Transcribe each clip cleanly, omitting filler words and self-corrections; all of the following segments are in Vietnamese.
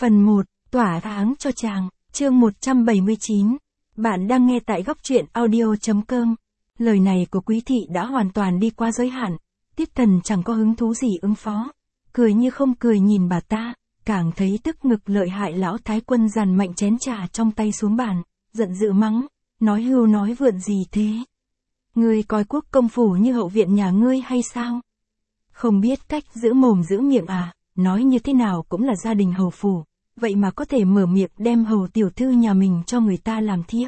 Phần 1, tỏa tháng cho chàng, chương 179. Bạn đang nghe tại góc truyện audio.com. Lời này của quý thị đã hoàn toàn đi qua giới hạn. Tiết Thần chẳng có hứng thú gì ứng phó. Cười như không cười nhìn bà ta, càng thấy tức ngực lợi hại. Lão Thái Quân dàn mạnh chén trà trong tay xuống bàn, giận dữ mắng, nói hưu nói vượn gì thế? Ngươi coi quốc công phủ như hậu viện nhà ngươi hay sao? Không biết cách giữ mồm giữ miệng à? Nói như thế nào cũng là gia đình hầu phủ, vậy mà có thể mở miệng đem hầu tiểu thư nhà mình cho người ta làm thiếp.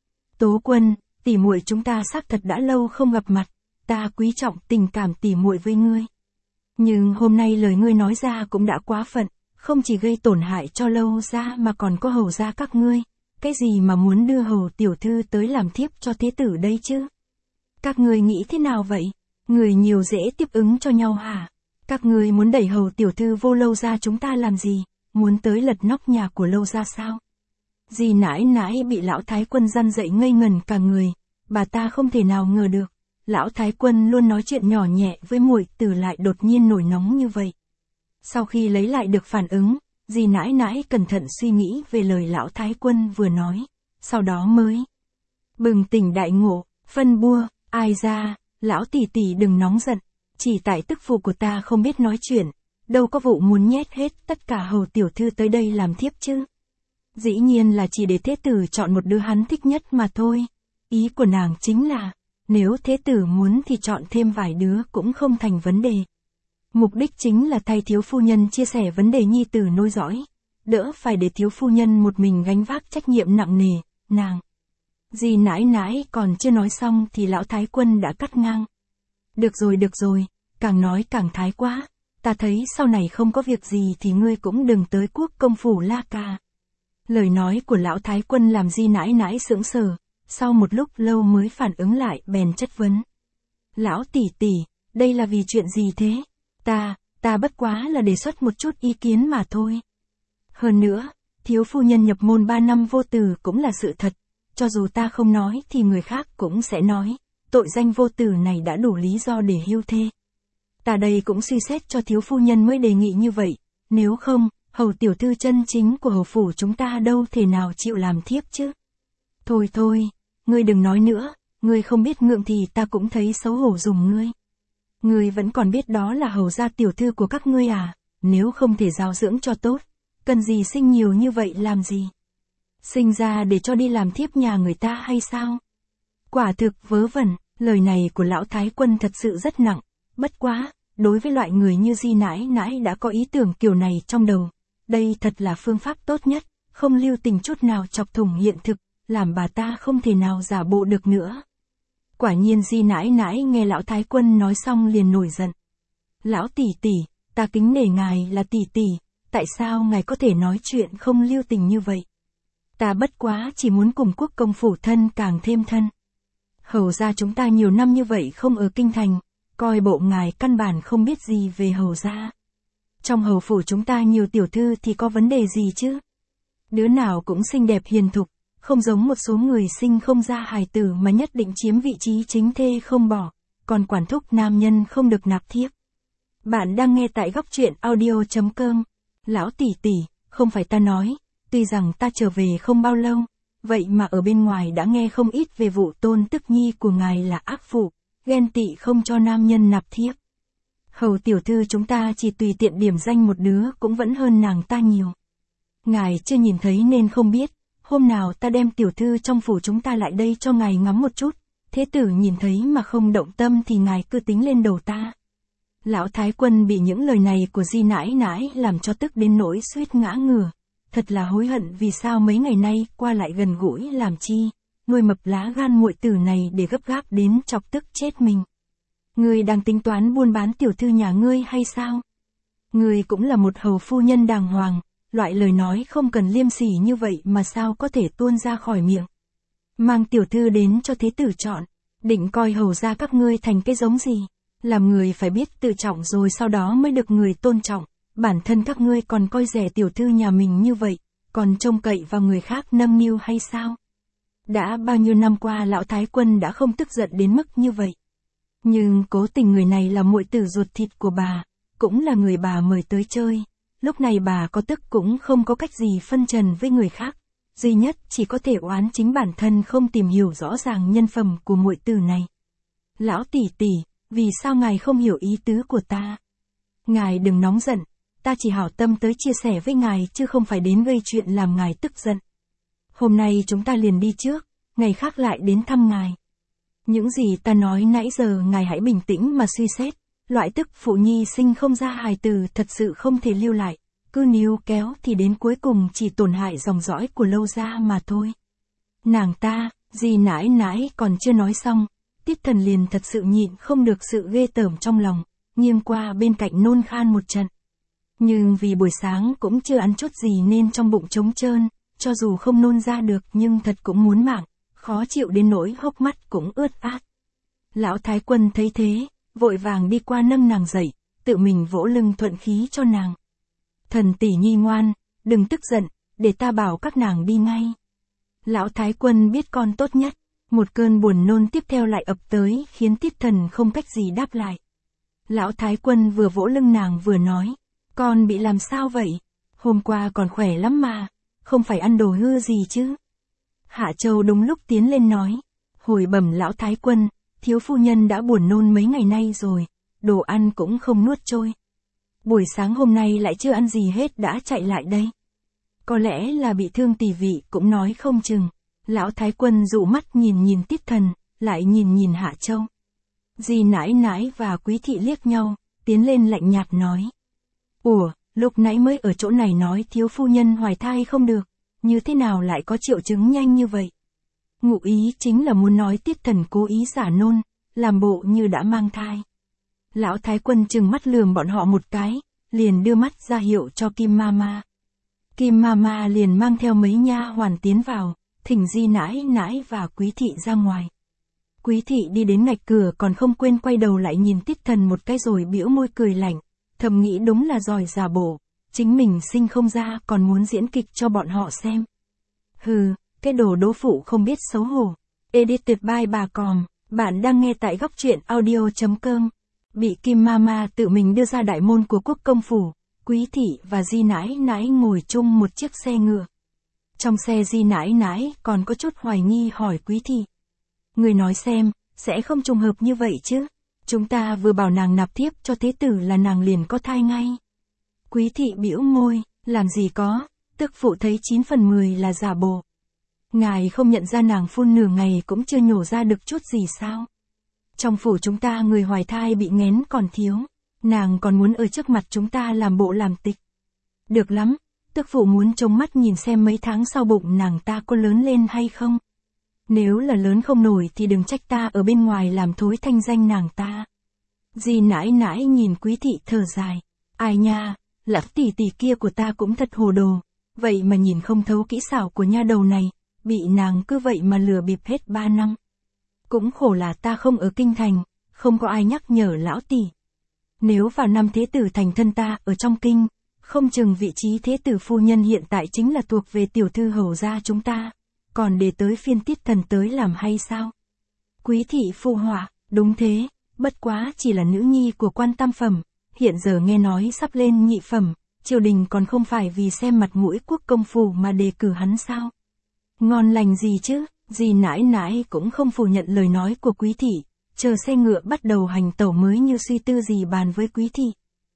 Tố Quân, tỷ muội chúng ta xác thật đã lâu không gặp mặt, ta quý trọng tình cảm tỷ muội với ngươi. Nhưng hôm nay lời ngươi nói ra cũng đã quá phận, không chỉ gây tổn hại cho Lâu gia mà còn có hầu gia các ngươi, cái gì mà muốn đưa hầu tiểu thư tới làm thiếp cho thế tử đây chứ? Các ngươi nghĩ thế nào vậy? Người nhiều dễ tiếp ứng cho nhau hả? Các ngươi muốn đẩy hầu tiểu thư vô Lâu gia chúng ta làm gì? Muốn tới lật nóc nhà của Lâu gia sao? Dì nãi nãi bị lão Thái Quân răn dậy ngây ngần cả người, bà ta không thể nào ngờ được, lão Thái Quân luôn nói chuyện nhỏ nhẹ với muội tử lại đột nhiên nổi nóng như vậy. Sau khi lấy lại được phản ứng, dì nãi nãi cẩn thận suy nghĩ về lời lão Thái Quân vừa nói, sau đó mới bừng tỉnh đại ngộ, phân bua, ai ra, lão tỷ tỷ đừng nóng giận, chỉ tại tức phụ của ta không biết nói chuyện, đâu có vụ muốn nhét hết tất cả hầu tiểu thư tới đây làm thiếp chứ. Dĩ nhiên là chỉ để thế tử chọn một đứa hắn thích nhất mà thôi. Ý của nàng chính là, nếu thế tử muốn thì chọn thêm vài đứa cũng không thành vấn đề. Mục đích chính là thay thiếu phu nhân chia sẻ vấn đề nhi tử nối dõi, đỡ phải để thiếu phu nhân một mình gánh vác trách nhiệm nặng nề, nàng. Dì nãi nãi còn chưa nói xong thì lão Thái Quân đã cắt ngang. Được rồi, càng nói càng thái quá, ta thấy sau này không có việc gì thì ngươi cũng đừng tới quốc công phủ la cà. Lời nói của lão Thái Quân làm dì nãi nãi sững sờ, sau một lúc lâu mới phản ứng lại bèn chất vấn. Lão tỷ tỷ, đây là vì chuyện gì thế? Ta bất quá là đề xuất một chút ý kiến mà thôi. Hơn nữa, thiếu phu nhân nhập môn 3 năm vô tử cũng là sự thật, cho dù ta không nói thì người khác cũng sẽ nói, tội danh vô tử này đã đủ lý do để hưu thê. Ta đây cũng suy xét cho thiếu phu nhân mới đề nghị như vậy, nếu không, hầu tiểu thư chân chính của hầu phủ chúng ta đâu thể nào chịu làm thiếp chứ. Thôi, ngươi đừng nói nữa, ngươi không biết ngượng thì ta cũng thấy xấu hổ dùng ngươi. Ngươi vẫn còn biết đó là hầu gia tiểu thư của các ngươi à, nếu không thể giáo dưỡng cho tốt, cần gì sinh nhiều như vậy làm gì? Sinh ra để cho đi làm thiếp nhà người ta hay sao? Quả thực vớ vẩn, lời này của lão Thái Quân thật sự rất nặng, bất quá, đối với loại người như di nãi nãi đã có ý tưởng kiểu này trong đầu, đây thật là phương pháp tốt nhất, không lưu tình chút nào chọc thủng hiện thực, làm bà ta không thể nào giả bộ được nữa. Quả nhiên di nãi nãi nghe lão Thái Quân nói xong liền nổi giận. Lão tỷ tỷ, ta kính nể ngài là tỷ tỷ, tại sao ngài có thể nói chuyện không lưu tình như vậy? Ta bất quá chỉ muốn cùng quốc công phủ thân càng thêm thân. Hầu gia chúng ta nhiều năm như vậy không ở kinh thành, coi bộ ngài căn bản không biết gì về hầu gia. Trong hầu phủ chúng ta nhiều tiểu thư thì có vấn đề gì chứ? Đứa nào cũng xinh đẹp hiền thục, không giống một số người sinh không ra hài tử mà nhất định chiếm vị trí chính thê không bỏ, còn quản thúc nam nhân không được nạp thiếp. Bạn đang nghe tại góc truyện audio.com. Lão tỷ tỷ, không phải ta nói, tuy rằng ta trở về không bao lâu, vậy mà ở bên ngoài đã nghe không ít về vụ Tôn Tức Nhi của ngài là ác phụ, ghen tị không cho nam nhân nạp thiếp. Hầu tiểu thư chúng ta chỉ tùy tiện điểm danh một đứa cũng vẫn hơn nàng ta nhiều. Ngài chưa nhìn thấy nên không biết, hôm nào ta đem tiểu thư trong phủ chúng ta lại đây cho ngài ngắm một chút, thế tử nhìn thấy mà không động tâm thì ngài cứ tính lên đầu ta. Lão Thái Quân bị những lời này của di nãi nãi làm cho tức đến nỗi suýt ngã ngửa, thật là hối hận vì sao mấy ngày nay qua lại gần gũi làm chi, nuôi mập lá gan muội tử này để gấp gáp đến chọc tức chết mình. Ngươi đang tính toán buôn bán tiểu thư nhà ngươi hay sao? Ngươi cũng là một hầu phu nhân đàng hoàng, loại lời nói không cần liêm sỉ như vậy mà sao có thể tuôn ra khỏi miệng. Mang tiểu thư đến cho thế tử chọn, định coi hầu gia các ngươi thành cái giống gì? Làm người phải biết tự trọng rồi sau đó mới được người tôn trọng, bản thân các ngươi còn coi rẻ tiểu thư nhà mình như vậy, còn trông cậy vào người khác nâng niu hay sao? Đã bao nhiêu năm qua lão Thái Quân đã không tức giận đến mức như vậy. Nhưng cố tình người này là muội tử ruột thịt của bà, cũng là người bà mời tới chơi. Lúc này bà có tức cũng không có cách gì phân trần với người khác, duy nhất chỉ có thể oán chính bản thân không tìm hiểu rõ ràng nhân phẩm của muội tử này. Lão tỷ tỷ, vì sao ngài không hiểu ý tứ của ta? Ngài đừng nóng giận, ta chỉ hảo tâm tới chia sẻ với ngài chứ không phải đến gây chuyện làm ngài tức giận. Hôm nay chúng ta liền đi trước, ngày khác lại đến thăm ngài. Những gì ta nói nãy giờ ngài hãy bình tĩnh mà suy xét, loại tức phụ nhi sinh không ra hài tử thật sự không thể lưu lại, cứ níu kéo thì đến cuối cùng chỉ tổn hại dòng dõi của Lâu gia mà thôi. Nàng ta, dì nãi nãi còn chưa nói xong, Tiết Thần liền thật sự nhịn không được sự ghê tởm trong lòng, nghiêng qua bên cạnh nôn khan một trận. Nhưng vì buổi sáng cũng chưa ăn chút gì nên trong bụng trống trơn, cho dù không nôn ra được nhưng thật cũng muốn mạng, khó chịu đến nỗi hốc mắt cũng ướt át. Lão Thái Quân thấy thế, vội vàng đi qua nâng nàng dậy, tự mình vỗ lưng thuận khí cho nàng. Thần tỷ nhi ngoan, đừng tức giận, để ta bảo các nàng đi ngay. Lão Thái Quân biết con tốt nhất, một cơn buồn nôn tiếp theo lại ập tới khiến Tiết Thần không cách gì đáp lại. Lão Thái Quân vừa vỗ lưng nàng vừa nói, con bị làm sao vậy? Hôm qua còn khỏe lắm mà, không phải ăn đồ hư gì chứ? Hạ Châu đúng lúc tiến lên nói, hồi bẩm Lão Thái Quân, thiếu phu nhân đã buồn nôn mấy ngày nay rồi, đồ ăn cũng không nuốt trôi. Buổi sáng hôm nay lại chưa ăn gì hết đã chạy lại đây. Có lẽ là bị thương tỷ vị cũng nói không chừng. Lão Thái Quân dụ mắt nhìn nhìn Tiết Thần, lại nhìn nhìn Hạ Châu. Dì nãi nãi và Quý thị liếc nhau, tiến lên lạnh nhạt nói. Ủa, lúc nãy mới ở chỗ này nói thiếu phu nhân hoài thai không được, như thế nào lại có triệu chứng nhanh như vậy? Ngụ ý chính là muốn nói Tiết Thần cố ý giả nôn, làm bộ như đã mang thai. Lão Thái Quân trừng mắt lườm bọn họ một cái, liền đưa mắt ra hiệu cho Kim Mama. Kim Mama liền mang theo mấy nha hoàn tiến vào, thỉnh Di nãi nãi và Quý thị ra ngoài. Quý thị đi đến ngạch cửa còn không quên quay đầu lại nhìn Tiết Thần một cái rồi bĩu môi cười lạnh, thầm nghĩ đúng là giỏi giả bộ, chính mình sinh không ra còn muốn diễn kịch cho bọn họ xem. Hừ, cái đồ đố phụ không biết xấu hổ. Edited by bà Còm, bạn đang nghe tại góc truyện audio.com. Bị Kim Mama tự mình đưa ra đại môn của quốc công phủ, Quý thị và Di nãi nãi ngồi chung một chiếc xe ngựa. Trong xe Di nãi nãi còn có chút hoài nghi hỏi Quý thị. Người nói xem, sẽ không trùng hợp như vậy chứ? Chúng ta vừa bảo nàng nạp thiếp cho thế tử là nàng liền có thai ngay. Quý thị bĩu môi, làm gì có, tức phụ thấy 9 phần 10 là giả bộ. Ngài không nhận ra nàng phun nửa ngày cũng chưa nhổ ra được chút gì sao? Trong phủ chúng ta người hoài thai bị nghén còn thiếu, nàng còn muốn ở trước mặt chúng ta làm bộ làm tịch. Được lắm, tức phụ muốn trông mắt nhìn xem mấy tháng sau bụng nàng ta có lớn lên hay không. Nếu là lớn không nổi thì đừng trách ta ở bên ngoài làm thối thanh danh nàng ta. Di nãi nãi nhìn Quý thị thở dài. Ai nha, lão tỷ tỷ kia của ta cũng thật hồ đồ. Vậy mà nhìn không thấu kỹ xảo của nha đầu này, bị nàng cứ vậy mà lừa bịp hết 3 năm. Cũng khổ là ta không ở kinh thành, không có ai nhắc nhở lão tỷ. Nếu vào năm thế tử thành thân ta ở trong kinh, không chừng vị trí thế tử phu nhân hiện tại chính là thuộc về tiểu thư hầu gia chúng ta. Còn để tới phiên Tiết Thần tới làm hay sao? Quý thị phụ họa, đúng thế, bất quá chỉ là nữ nhi của quan tam phẩm, hiện giờ nghe nói sắp lên nhị phẩm, triều đình còn không phải vì xem mặt mũi quốc công phủ mà đề cử hắn sao? Ngon lành gì chứ? Dì nãi nãi cũng không phủ nhận lời nói của Quý thị, chờ xe ngựa bắt đầu hành tẩu mới như suy tư gì bàn với Quý thị.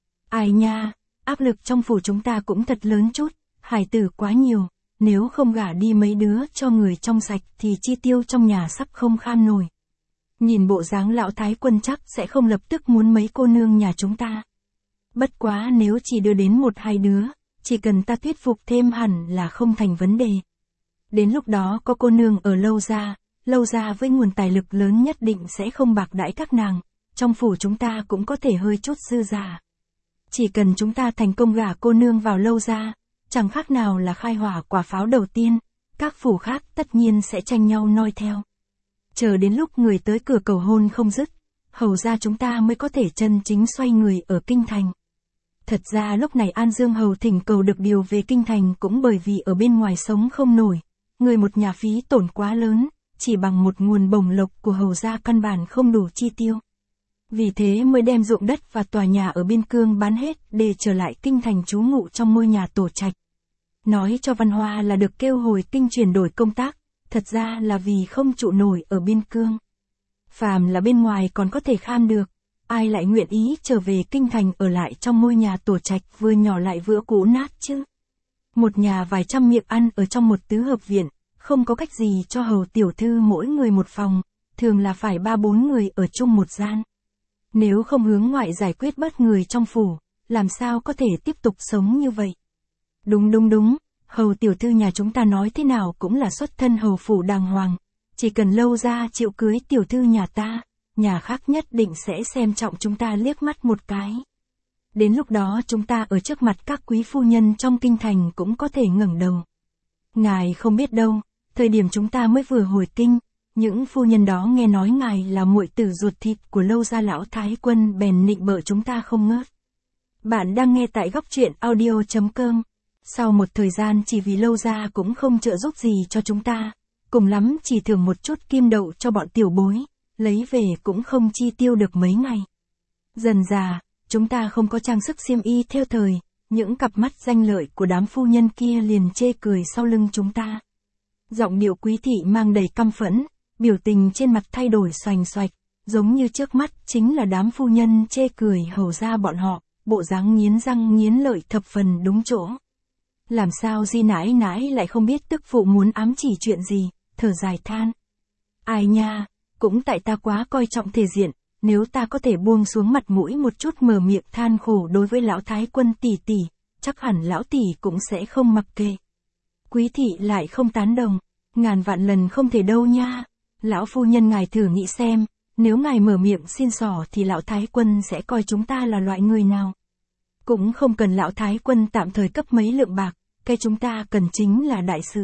Ai nha, áp lực trong phủ chúng ta cũng thật lớn chút, hài tử quá nhiều. Nếu không gả đi mấy đứa cho người trong sạch thì chi tiêu trong nhà sắp không kham nổi. Nhìn bộ dáng Lão Thái Quân chắc sẽ không lập tức muốn mấy cô nương nhà chúng ta. Bất quá nếu chỉ đưa đến 1-2 đứa, chỉ cần ta thuyết phục thêm hẳn là không thành vấn đề. Đến lúc đó có cô nương ở Lâu gia với nguồn tài lực lớn nhất định sẽ không bạc đãi các nàng, trong phủ chúng ta cũng có thể hơi chút dư giả. Chỉ cần chúng ta thành công gả cô nương vào Lâu gia, chẳng khác nào là khai hỏa quả pháo đầu tiên, các phủ khác tất nhiên sẽ tranh nhau noi theo. Chờ đến lúc người tới cửa cầu hôn không dứt, hầu ra chúng ta mới có thể chân chính xoay người ở kinh thành. Thật ra lúc này An Dương hầu thỉnh cầu được điều về kinh thành cũng bởi vì ở bên ngoài sống không nổi, người một nhà phí tổn quá lớn, chỉ bằng một nguồn bổng lộc của hầu gia căn bản không đủ chi tiêu. Vì thế mới đem ruộng đất và tòa nhà ở biên cương bán hết để trở lại kinh thành trú ngụ trong ngôi nhà tổ trạch. Nói cho Văn Hoa là được kêu hồi kinh chuyển đổi công tác, thật ra là vì không trụ nổi ở biên cương. Phàm là bên ngoài còn có thể kham được, ai lại nguyện ý trở về kinh thành ở lại trong ngôi nhà tổ trạch vừa nhỏ lại vừa cũ nát chứ. Một nhà vài trăm miệng ăn ở trong một tứ hợp viện, không có cách gì cho hầu tiểu thư mỗi người một phòng, thường là phải 3-4 người ở chung một gian. Nếu không hướng ngoại giải quyết bớt người trong phủ, làm sao có thể tiếp tục sống như vậy? Đúng, hầu tiểu thư nhà chúng ta nói thế nào cũng là xuất thân hầu phủ đàng hoàng, chỉ cần Lâu gia chịu cưới tiểu thư nhà ta, nhà khác nhất định sẽ xem trọng chúng ta liếc mắt một cái. Đến lúc đó chúng ta ở trước mặt các quý phu nhân trong kinh thành cũng có thể ngẩng đầu. Ngài không biết đâu, thời điểm chúng ta mới vừa hồi kinh, những phu nhân đó nghe nói ngài là muội tử ruột thịt của Lâu gia lão thái quân bèn nịnh bợ chúng ta không ngớt. Bạn đang nghe tại góc truyện audio.com. Sau một thời gian chỉ vì Lâu gia cũng không trợ giúp gì cho chúng ta, cùng lắm chỉ thưởng một chút kim đậu cho bọn tiểu bối, lấy về cũng không chi tiêu được mấy ngày. Dần dà, chúng ta không có trang sức xiêm y theo thời, những cặp mắt danh lợi của đám phu nhân kia liền chê cười sau lưng chúng ta. Giọng điệu Quý thị mang đầy căm phẫn, biểu tình trên mặt thay đổi xoành xoạch, giống như trước mắt chính là đám phu nhân chê cười hầu ra bọn họ, bộ dáng nghiến răng nghiến lợi thập phần đúng chỗ. Làm sao Di nãi nãi lại không biết tức phụ muốn ám chỉ chuyện gì, thở dài than. Ai nha, cũng tại ta quá coi trọng thể diện, nếu ta có thể buông xuống mặt mũi một chút mở miệng than khổ đối với lão thái quân tỷ tỷ, chắc hẳn lão tỷ cũng sẽ không mặc kệ. Quý thị lại không tán đồng, ngàn vạn lần không thể đâu nha. Lão phu nhân ngài thử nghĩ xem, nếu ngài mở miệng xin xỏ thì lão thái quân sẽ coi chúng ta là loại người nào. Cũng không cần lão thái quân tạm thời cấp mấy lượng bạc, cái chúng ta cần chính là đại sự.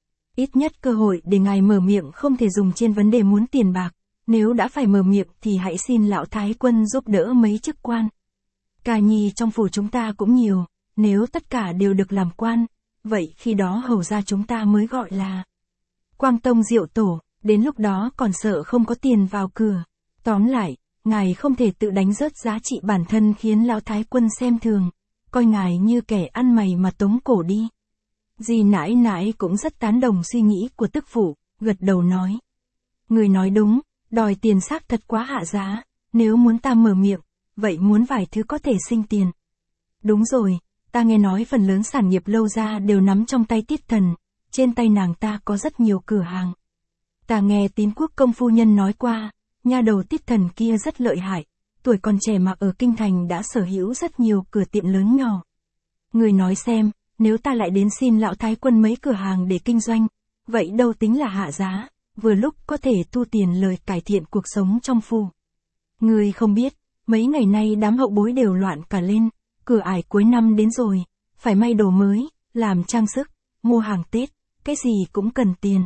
Ít nhất cơ hội để ngài mở miệng không thể dùng trên vấn đề muốn tiền bạc, nếu đã phải mở miệng thì hãy xin lão thái quân giúp đỡ mấy chức quan. Ca nhi trong phủ chúng ta cũng nhiều, nếu tất cả đều được làm quan, vậy khi đó hầu ra chúng ta mới gọi là Quang Tông Diệu Tổ, đến lúc đó còn sợ không có tiền vào cửa. Tóm lại, ngài không thể tự đánh rớt giá trị bản thân khiến lão thái quân xem thường, coi ngài như kẻ ăn mày mà tống cổ đi. Dì nãi nãi cũng rất tán đồng suy nghĩ của tức phụ, gật đầu nói. Người nói đúng, đòi tiền xác thật quá hạ giá, nếu muốn ta mở miệng, vậy muốn vài thứ có thể sinh tiền. Đúng rồi, ta nghe nói phần lớn sản nghiệp Lâu gia đều nắm trong tay Tiết Thần, trên tay nàng ta có rất nhiều cửa hàng. Ta nghe Tín Quốc công phu nhân nói qua, nha đầu Tiết Thần kia rất lợi hại, tuổi còn trẻ mà ở kinh thành đã sở hữu rất nhiều cửa tiệm lớn nhỏ. Người nói xem, nếu ta lại đến xin lão thái quân mấy cửa hàng để kinh doanh, vậy đâu tính là hạ giá, vừa lúc có thể thu tiền lời cải thiện cuộc sống trong phủ. Người không biết, mấy ngày nay đám hậu bối đều loạn cả lên, cửa ải cuối năm đến rồi, phải may đồ mới, làm trang sức, mua hàng Tết, cái gì cũng cần tiền.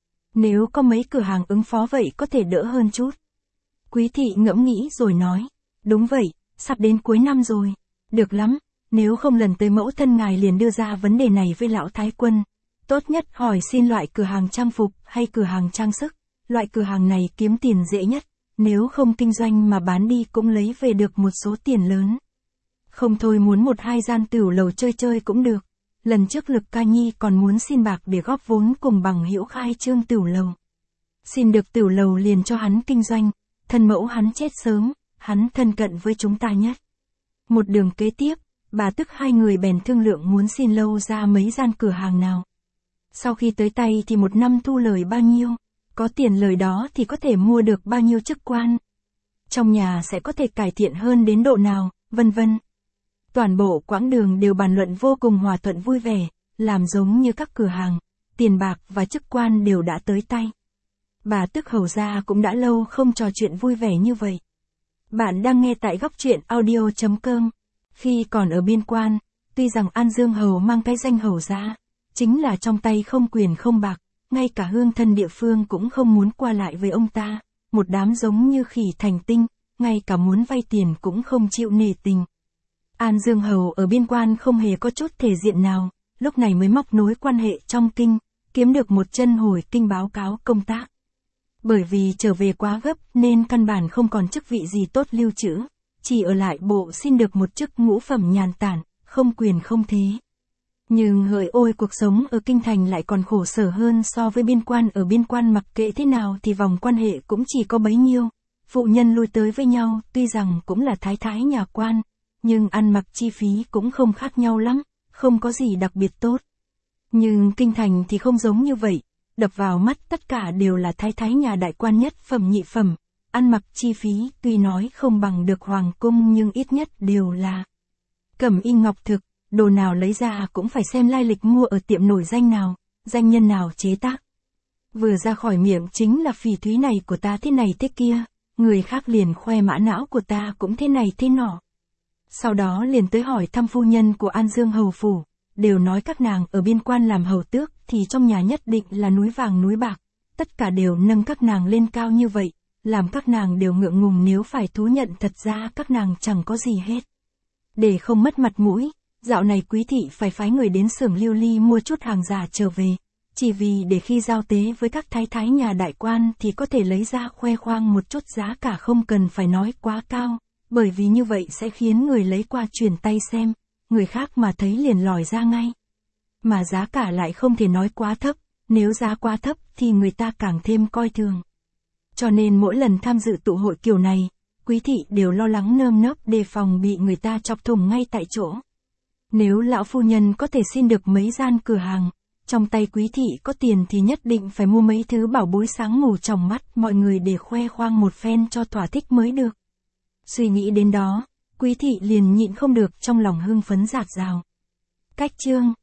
Nếu có mấy cửa hàng ứng phó vậy có thể đỡ hơn chút. Quý thị ngẫm nghĩ rồi nói, đúng vậy, sắp đến cuối năm rồi, được lắm, nếu không lần tới mẫu thân ngài liền đưa ra vấn đề này với lão thái quân. Tốt nhất hỏi xin loại cửa hàng trang phục hay cửa hàng trang sức, loại cửa hàng này kiếm tiền dễ nhất, nếu không kinh doanh mà bán đi cũng lấy về được một số tiền lớn. Không thôi muốn 1-2 gian tửu lầu chơi chơi cũng được. Lần trước Lực Ca Nhi còn muốn xin bạc để góp vốn cùng bằng hữu khai trương tửu lầu. Xin được tửu lầu liền cho hắn kinh doanh, thân mẫu hắn chết sớm, hắn thân cận với chúng ta nhất. Một đường kế tiếp, bà tức hai người bèn thương lượng muốn xin Lâu ra mấy gian cửa hàng nào. Sau khi tới tay thì một năm thu lời bao nhiêu, có tiền lời đó thì có thể mua được bao nhiêu chức quan. Trong nhà sẽ có thể cải thiện hơn đến độ nào, vân vân. Toàn bộ quãng đường đều bàn luận vô cùng hòa thuận vui vẻ, làm giống như các cửa hàng, tiền bạc và chức quan đều đã tới tay. Bà tức hầu gia cũng đã lâu không trò chuyện vui vẻ như vậy. Bạn đang nghe tại góc truyện audio.com. Khi còn ở biên quan, tuy rằng An Dương hầu mang cái danh hầu gia, chính là trong tay không quyền không bạc, ngay cả hương thân địa phương cũng không muốn qua lại với ông ta, một đám giống như khỉ thành tinh, ngay cả muốn vay tiền cũng không chịu nể tình. An Dương hầu ở biên quan không hề có chút thể diện nào, lúc này mới móc nối quan hệ trong kinh, kiếm được một chân hồi kinh báo cáo công tác. Bởi vì trở về quá gấp nên căn bản không còn chức vị gì tốt lưu trữ, chỉ ở lại bộ xin được một chức ngũ phẩm nhàn tản, không quyền không thế. Nhưng hỡi ôi, cuộc sống ở kinh thành lại còn khổ sở hơn so với biên quan. Ở biên quan mặc kệ thế nào thì vòng quan hệ cũng chỉ có bấy nhiêu, phụ nhân lui tới với nhau, tuy rằng cũng là thái thái nhà quan, nhưng ăn mặc chi phí cũng không khác nhau lắm, không có gì đặc biệt tốt. Nhưng kinh thành thì không giống như vậy, đập vào mắt tất cả đều là thái thái nhà đại quan nhất phẩm nhị phẩm, ăn mặc chi phí tuy nói không bằng được hoàng cung nhưng ít nhất đều là cẩm y ngọc thực, đồ nào lấy ra cũng phải xem lai lịch mua ở tiệm nổi danh nào, danh nhân nào chế tác. Vừa ra khỏi miệng chính là phỉ thúy này của ta thế này thế kia, người khác liền khoe mã não của ta cũng thế này thế nọ. Sau đó liền tới hỏi thăm phu nhân của An Dương hầu phủ, đều nói các nàng ở biên quan làm hầu tước thì trong nhà nhất định là núi vàng núi bạc, tất cả đều nâng các nàng lên cao như vậy, làm các nàng đều ngượng ngùng nếu phải thú nhận thật ra các nàng chẳng có gì hết. Để không mất mặt mũi, dạo này quý thị phải phái người đến xưởng Lưu Ly mua chút hàng giả trở về, chỉ vì để khi giao tế với các thái thái nhà đại quan thì có thể lấy ra khoe khoang một chút, giá cả không cần phải nói quá cao, bởi vì như vậy sẽ khiến người lấy qua chuyển tay xem, người khác mà thấy liền lòi ra ngay. Mà giá cả lại không thể nói quá thấp, nếu giá quá thấp thì người ta càng thêm coi thường. Cho nên mỗi lần tham dự tụ hội kiểu này, quý thị đều lo lắng nơm nớp đề phòng bị người ta chọc thủng ngay tại chỗ. Nếu lão phu nhân có thể xin được mấy gian cửa hàng, trong tay quý thị có tiền thì nhất định phải mua mấy thứ bảo bối sáng ngủ trong mắt mọi người để khoe khoang một phen cho thỏa thích mới được. Suy nghĩ đến đó, quý thị liền nhịn không được trong lòng hưng phấn rạt rào. Cách chương